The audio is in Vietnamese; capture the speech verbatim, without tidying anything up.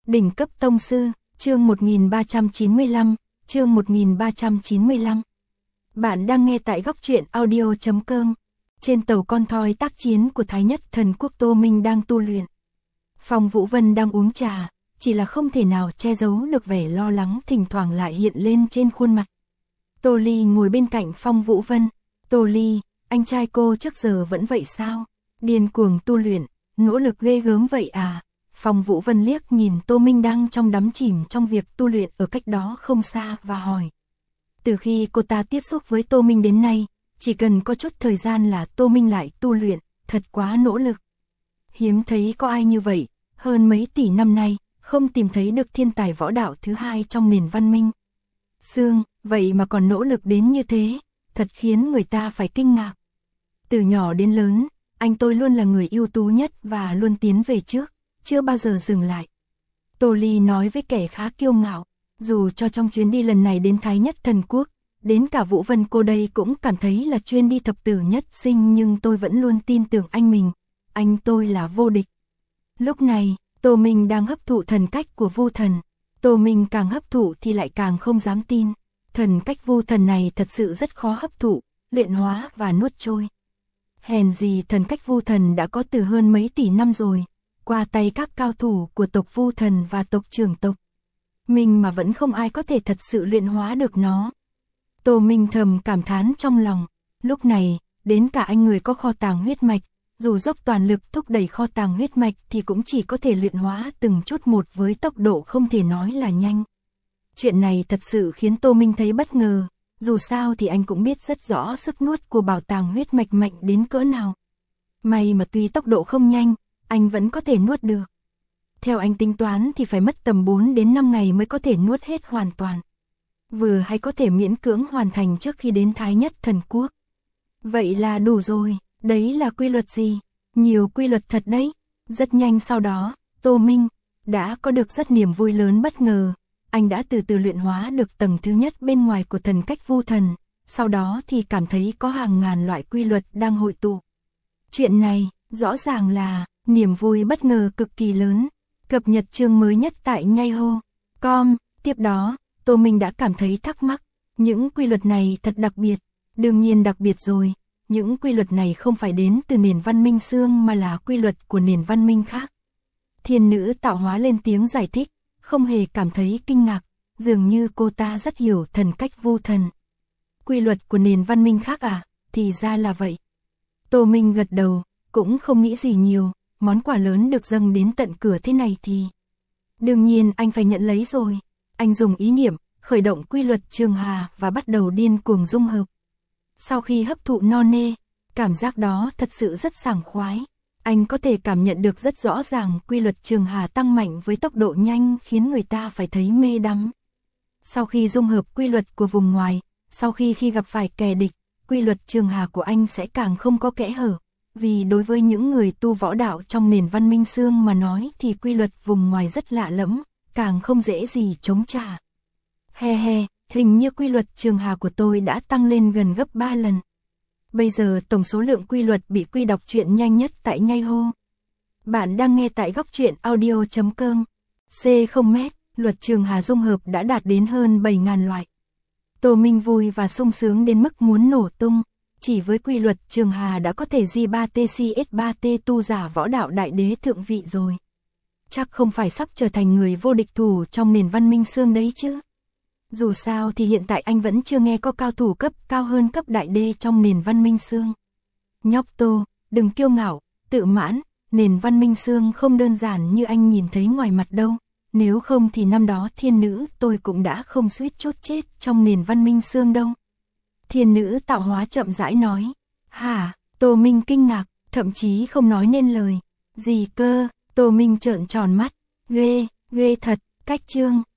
Đỉnh cấp tông sư, chương một nghìn ba trăm chín mươi lăm, chương một nghìn ba trăm chín mươi lăm. Bạn đang nghe tại góc truyện audio chấm com. Trên tàu con thoi tác chiến của Thái Nhất Thần Quốc, Tô Minh đang tu luyện. Phong Vũ Vân đang uống trà, chỉ là không thể nào che giấu được vẻ lo lắng thỉnh thoảng lại hiện lên trên khuôn mặt. Tô Ly ngồi bên cạnh Phong Vũ Vân. Tô Ly, anh trai cô trước giờ vẫn vậy sao? Điên cuồng tu luyện, nỗ lực ghê gớm vậy à? Phong Vũ Vân liếc nhìn Tô Minh đang trong đắm chìm trong việc tu luyện ở cách đó không xa và hỏi. Từ khi cô ta tiếp xúc với Tô Minh đến nay, chỉ cần có chút thời gian là Tô Minh lại tu luyện, thật quá nỗ lực. Hiếm thấy có ai như vậy, hơn mấy tỷ năm nay, không tìm thấy được thiên tài võ đạo thứ hai trong nền văn minh. Sương, vậy mà còn nỗ lực đến như thế, thật khiến người ta phải kinh ngạc. Từ nhỏ đến lớn, anh tôi luôn là người ưu tú nhất và luôn tiến về trước, chưa bao giờ dừng lại. Tô Ly nói với kẻ khá kiêu ngạo, dù cho trong chuyến đi lần này đến Thái Nhất Thần Quốc, đến cả Vũ Vân cô đây cũng cảm thấy là chuyến đi thập tử nhất sinh, nhưng tôi vẫn luôn tin tưởng anh mình, anh tôi là vô địch. Lúc này, Tô Minh đang hấp thụ thần cách của Vu Thần. Tô Minh càng hấp thụ thì lại càng không dám tin, thần cách Vu Thần này thật sự rất khó hấp thụ, luyện hóa và nuốt trôi. Hèn gì thần cách Vu Thần đã có từ hơn mấy tỷ năm rồi, qua tay các cao thủ của tộc Vu Thần và tộc trưởng tộc. Mình mà vẫn không ai có thể thật sự luyện hóa được nó. Tô Minh thầm cảm thán trong lòng. Lúc này, đến cả anh người có kho tàng huyết mạch, dù dốc toàn lực thúc đẩy kho tàng huyết mạch thì cũng chỉ có thể luyện hóa từng chút một với tốc độ không thể nói là nhanh. Chuyện này thật sự khiến Tô Minh thấy bất ngờ, dù sao thì anh cũng biết rất rõ sức nuốt của bảo tàng huyết mạch mạnh đến cỡ nào. May mà tuy tốc độ không nhanh, anh vẫn có thể nuốt được. Theo anh tính toán thì phải mất tầm bốn đến năm ngày mới có thể nuốt hết hoàn toàn. Vừa hay có thể miễn cưỡng hoàn thành trước khi đến Thái Nhất Thần Quốc. Vậy là đủ rồi, đấy là quy luật gì? Nhiều quy luật thật đấy. Rất nhanh sau đó, Tô Minh đã có được rất niềm vui lớn bất ngờ. Anh đã từ từ luyện hóa được tầng thứ nhất bên ngoài của thần cách Vu Thần, sau đó thì cảm thấy có hàng ngàn loại quy luật đang hội tụ. Chuyện này, rõ ràng là niềm vui bất ngờ cực kỳ lớn. Cập nhật chương mới nhất tại nhaiho chấm com. Tiếp đó, Tô Minh đã cảm thấy thắc mắc, những quy luật này thật đặc biệt. Đương nhiên đặc biệt rồi, những quy luật này không phải đến từ nền văn minh xương mà là quy luật của nền văn minh khác. Thiên nữ tạo hóa lên tiếng giải thích, không hề cảm thấy kinh ngạc, dường như cô ta rất hiểu thần cách Vu Thần. Quy luật của nền văn minh khác à, thì ra là vậy. Tô Minh gật đầu, cũng không nghĩ gì nhiều, món quà lớn được dâng đến tận cửa thế này thì đương nhiên anh phải nhận lấy rồi. Anh dùng ý niệm, khởi động quy luật Trường Hà và bắt đầu điên cuồng dung hợp. Sau khi hấp thụ no nê, cảm giác đó thật sự rất sảng khoái. Anh có thể cảm nhận được rất rõ ràng quy luật Trường Hà tăng mạnh với tốc độ nhanh khiến người ta phải thấy mê đắm. Sau khi dung hợp quy luật của vùng ngoài, sau khi khi gặp phải kẻ địch, quy luật Trường Hà của anh sẽ càng không có kẽ hở. Vì đối với những người tu võ đạo trong nền văn minh xương mà nói thì quy luật vùng ngoài rất lạ lẫm, càng không dễ gì chống trả. He he, hình như quy luật Trường Hà của tôi đã tăng lên gần gấp ba lần. Bây giờ tổng số lượng quy luật bị quy đọc truyện nhanh nhất tại nhaiho. Bạn đang nghe tại góc truyện audio chấm com. C không mét, luật Trường Hà dung hợp đã đạt đến hơn bảy nghìn loại. Tô Minh vui và sung sướng đến mức muốn nổ tung. Chỉ với quy luật Trường Hà đã có thể G ba T C S ba T tu giả võ đạo đại đế thượng vị rồi. Chắc không phải sắp trở thành người vô địch thủ trong nền văn minh xương đấy chứ. Dù sao thì hiện tại anh vẫn chưa nghe có cao thủ cấp cao hơn cấp đại đê trong nền văn minh xương. Nhóc Tô, đừng kiêu ngạo, tự mãn, nền văn minh xương không đơn giản như anh nhìn thấy ngoài mặt đâu. Nếu không thì năm đó thiên nữ tôi cũng đã không suýt chốt chết trong nền văn minh xương đâu. Thiên nữ tạo hóa chậm rãi nói. Hả? Tô Minh kinh ngạc, thậm chí không nói nên lời. Gì cơ? Tô Minh trợn tròn mắt. Ghê, ghê thật. Cách chương.